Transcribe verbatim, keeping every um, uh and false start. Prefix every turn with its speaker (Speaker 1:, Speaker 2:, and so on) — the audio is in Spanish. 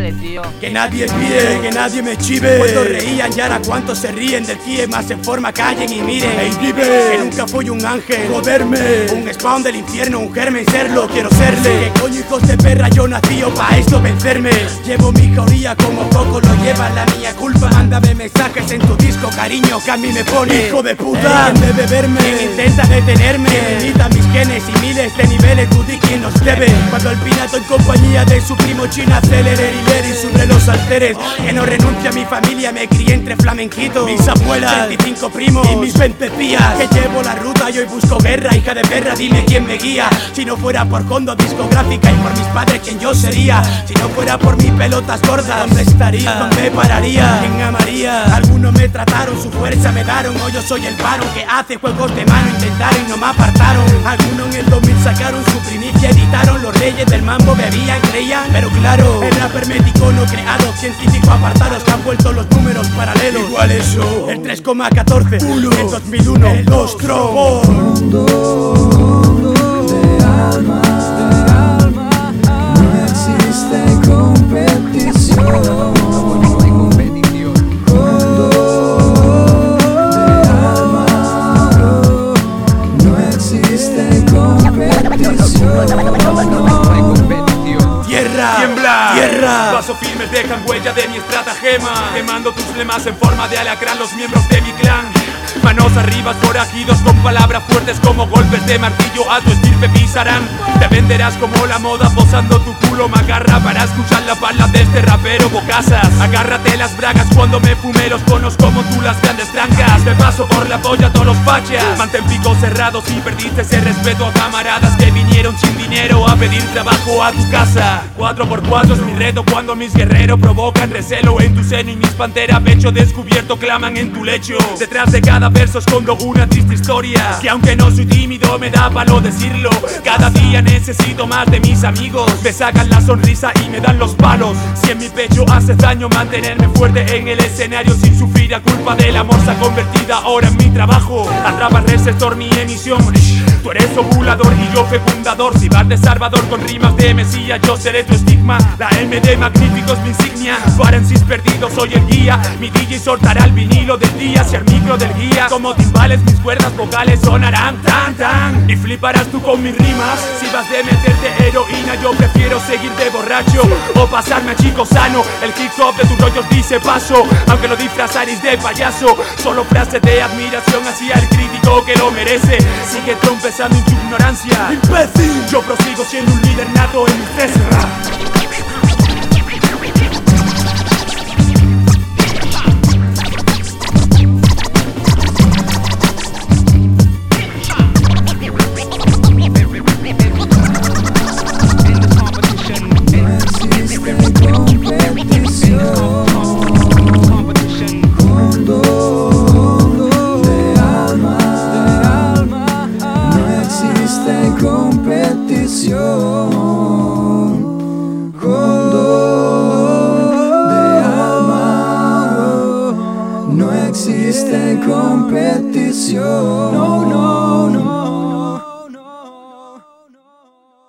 Speaker 1: Dale, tío.
Speaker 2: Que nadie espíe, que nadie me chive. Cuando reían y ahora cuántos se ríen del pie. Más en forma callen y miren. Ey, vive, que nunca fui un ángel, joderme. Un spawn del infierno, un germen serlo, quiero serle. Que coño hijos de perra, yo nací o pa' esto vencerme. Llevo mi jauría como poco lo lleva la mía culpa. Mándame mensajes en tu disco, cariño, que a mí me pone. Hijo de puta, ¿quién debe verme? ¿Quién intenta detenerme? Que limita mis genes y miles de niveles, tú di quien nos debe. Cuando el pinato en compañía de su primo China acelere y ver y sobre los alteres. Que no renuncia a mi familia, me crié entre flamenquitos. Mis abuelas, veinticinco primos y mis veinte tías. Que llevo la ruta y hoy busco guerra, hija de perra, dime quién me guía. Si no fuera por Hondo discográfica y por mis padres, ¿quién yo sería? Si no fuera por mis pelotas gordas, ¿dónde estaría? ¿Dónde pararía? ¿Quién amaría? Algunos me trataron, su fuerza me daron. Hoy yo soy el varón que hace juegos de mano. Intentaron y no me apartaron. Algunos en el dos mil sacaron su primicia, editaron. Los reyes del mambo bebían, creían. Pero claro, el rapper meticono creado, científico apartados, que han vuelto los números paralelos. Igual eso, el tres coma catorce, el dos mil uno, el dos Tron.
Speaker 3: Mundo de alma, no existe competición.
Speaker 2: Tiembla, tierra.
Speaker 4: Paso firmes dejan huella de mi estratagema. Quemando tus lemas en forma de alacrán los miembros de mi clan. Manos arriba, forajidos con palabras fuertes como golpes de martillo a tu estirpe pisarán. Te venderás como la moda posando tu culo magarra para escuchar la bala de este rapero bocazas. Agárrate las bragas cuando me fume los conos como tú las grandes trancas. Me paso por la polla a todos los fachas. Mantén picos cerrados y perdiste ese respeto a camaradas que vinieron sin dinero a pedir trabajo a tu casa. Cuatro por cuatro es mi reto cuando mis guerreros provocan recelo en tu seno y mis panteras pecho descubierto claman en tu lecho. Detrás de cada verso escondo una triste historia que aunque no soy tímido me da palo decirlo. Cada día necesito más de mis amigos. Me sacan la sonrisa y me dan los palos. Si en mi pecho hace daño mantenerme fuerte en el escenario sin sufrir a culpa del amor se ha convertido ahora en mi trabajo. Atrapa el receptor mi emisión. Tú eres ovulador y yo fecundador. Si vas de Salvador con rimas de Mesías, yo seré tu estigma. La M de magnífico es mi insignia. Parensis perdido, soy el guía. Mi D J soltará el vinilo del día hacia el micro del guía. Como timbales mis cuerdas vocales sonarán tan tan. Y fliparás tú con mis rimas. Si vas de meterte heroína, yo prefiero seguir de borracho o pasarme a chico sano. El hip hop de tus rollos dice paso, aunque lo disfrazaréis de payaso. Solo frases de admiración hacia el crítico que lo merece. Sigue trompezando en tu ignorancia, imbécil. Yo prosigo siendo un líder nato en mi Tesla.
Speaker 3: No existe competición.